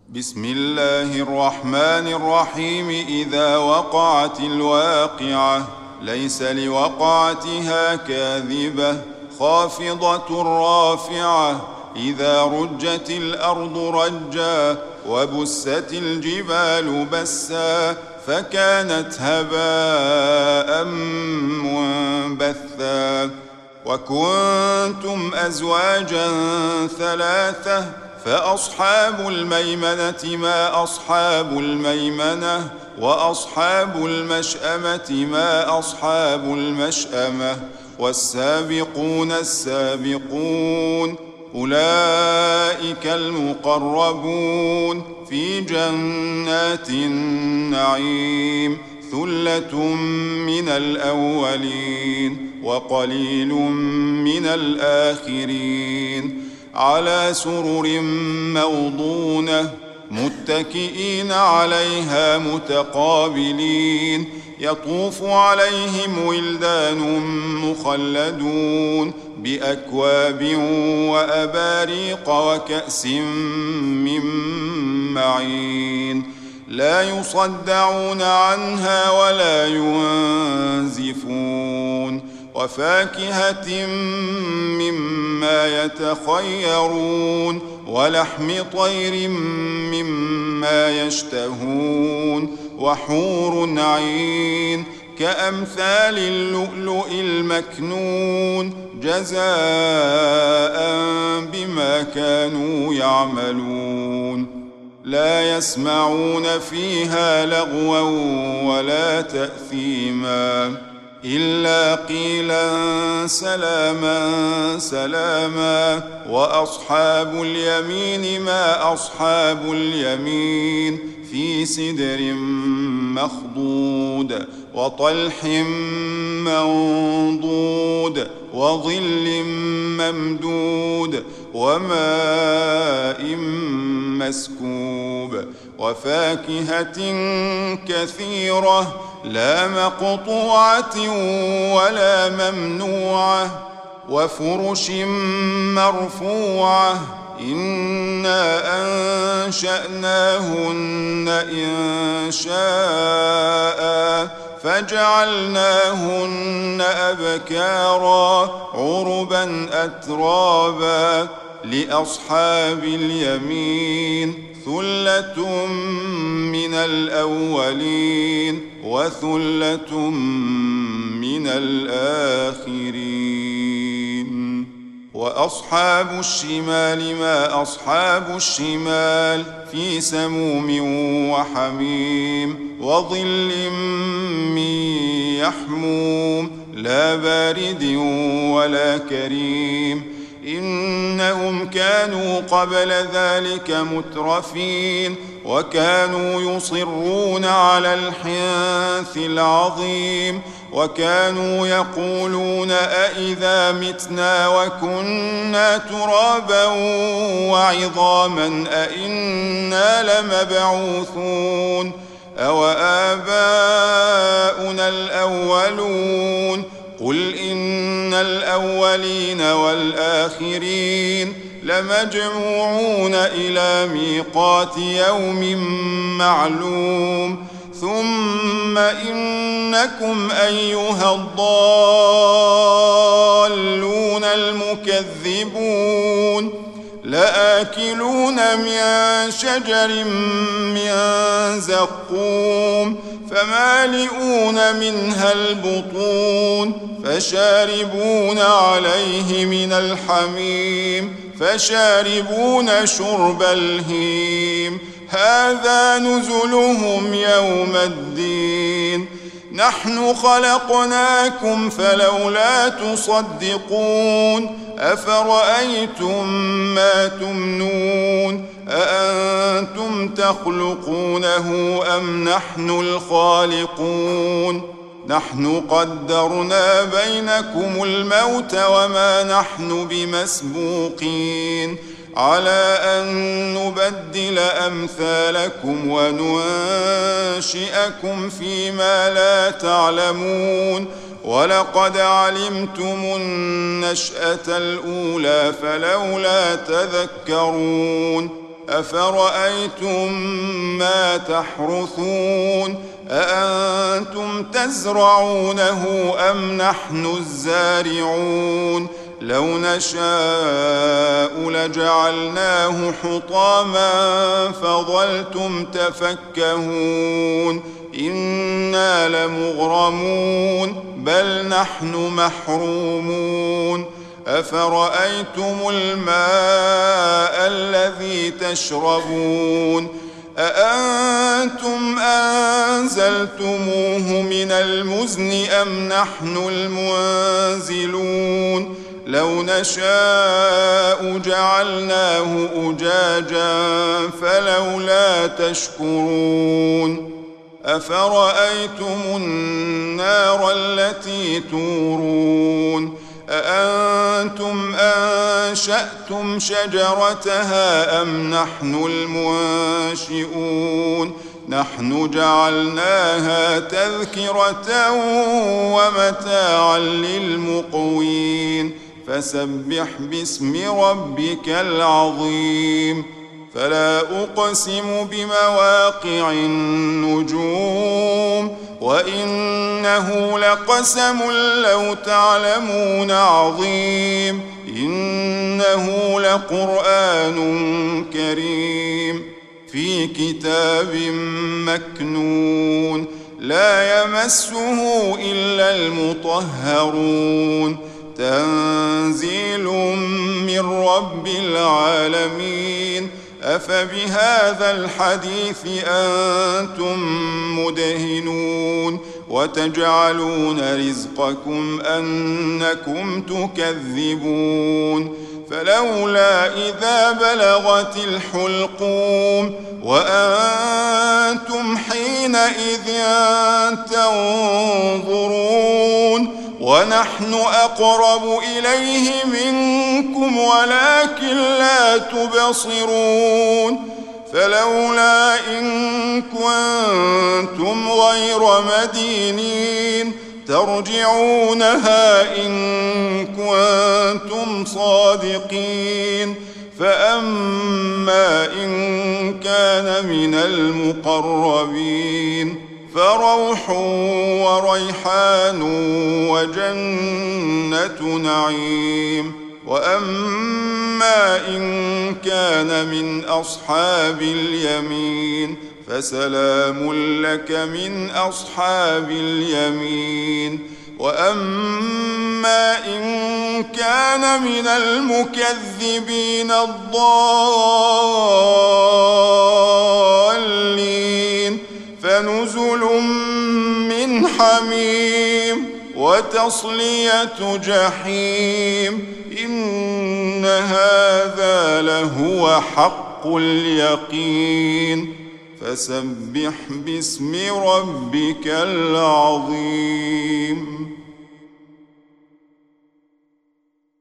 بسم الله الرحمن الرحيم. إذا وقعت الواقعة ليس لوقعتها كاذبة خافضة رافعة. إذا رجت الأرض رجا وبست الجبال بسا فكانت هباء منبثا. وكنتم أزواجا ثلاثة فأصحاب الميمنة ما أصحاب الميمنة وأصحاب المشأمة ما أصحاب المشأمة والسابقون السابقون أولئك المقربون في جنات النعيم. ثلة من الأولين وقليل من الآخرين. على سرر موضونة متكئين عليها متقابلين. يطوف عليهم ولدان مخلدون بأكواب وأباريق وكأس من معين. لا يصدعون عنها ولا ينزفون. وفاكهة مما يتخيرون ولحم طير مما يشتهون. وحور عين كأمثال اللؤلؤ المكنون جزاء بما كانوا يعملون. لا يسمعون فيها لغوا ولا تأثيما إلا قيلا سلاما سلاما. وأصحاب اليمين ما أصحاب اليمين في سدر مخضود وطلح منضود وظل ممدود وماء مسكوب. وفاكهة كثيرة لا مقطوعة ولا ممنوعة. وفرش مرفوعة إنا أنشأناهن إنشاء فجعلناهن أبكارا عربا أترابا. لأصحاب اليمين ثلة من الأولين وثلة من الآخرين. وأصحاب الشمال ما أصحاب الشمال في سموم وحميم وظل من يحموم لا بارد ولا كريم. إنهم كانوا قبل ذلك مترفين وكانوا يصرون على الحنث العظيم. وكانوا يقولون أئذا متنا وكنا ترابا وعظاما أئنا لمبعوثون أوآباؤنا الأولون. قل إن الأولين والآخرين لمجموعون إلى ميقات يوم معلوم. ثم إنكم أيها الضالون المكذبون لآكلون من شجر من زقوم فمالئون منها البطون فشاربون عليه من الحميم فشاربون شرب الهيم. هذا نزلهم يوم الدين. نحن خلقناكم فلولا تصدقون. أفرأيتم ما تمنون أأنتم تخلقونه أم نحن الخالقون. نحن قدرنا بينكم الموت وما نحن بمسبوقين على أن نبدل أمثالكم وننشئكم فيما لا تعلمون. ولقد علمتم النشأة الأولى فلولا تذكرون. أفرأيتم ما تحرثون أأنتم تزرعونه أم نحن الزارعون لو نشاء لجعلناه حطاما فظلتم تفكهون إنا لمغرمون بل نحن محرومون أفرأيتم الماء الذي تشربون أأنتم أنزلتموه من المزن أم نحن المنزلون لو نشاء جعلناه أجاجا فلولا تشكرون أفرأيتم النار التي تورون أأنتم أنشأتم شجرتها أم نحن المنشئون نحن جعلناها تذكرة ومتاعا للمقوين فسبح باسم ربك العظيم فلا أقسم بمواقع النجوم وإنه لقسم لو تعلمون عظيم إنه لقرآن كريم في كتاب مكنون لا يمسه إلا المطهرون تنزيل من رب العالمين أفبهذا الحديث أنتم مدهنون وتجعلون رزقكم أنكم تكذبون فلولا إذا بلغت الحلقوم وأنتم حينئذ تنظرون ونحن أقرب إليه منكم ولكن لا تبصرون فلولا إن كنتم غير مدينين ترجعونها إن كنتم صادقين فأما إن كان من المقربين فروح وريحان وجنة نعيم وأما إن كان من أصحاب اليمين فسلام لك من أصحاب اليمين وأما إن كان من المكذبين الضالين فنزل من حميم وتصلية جحيم إن هذا لهو حق اليقين فسبح باسم ربك العظيم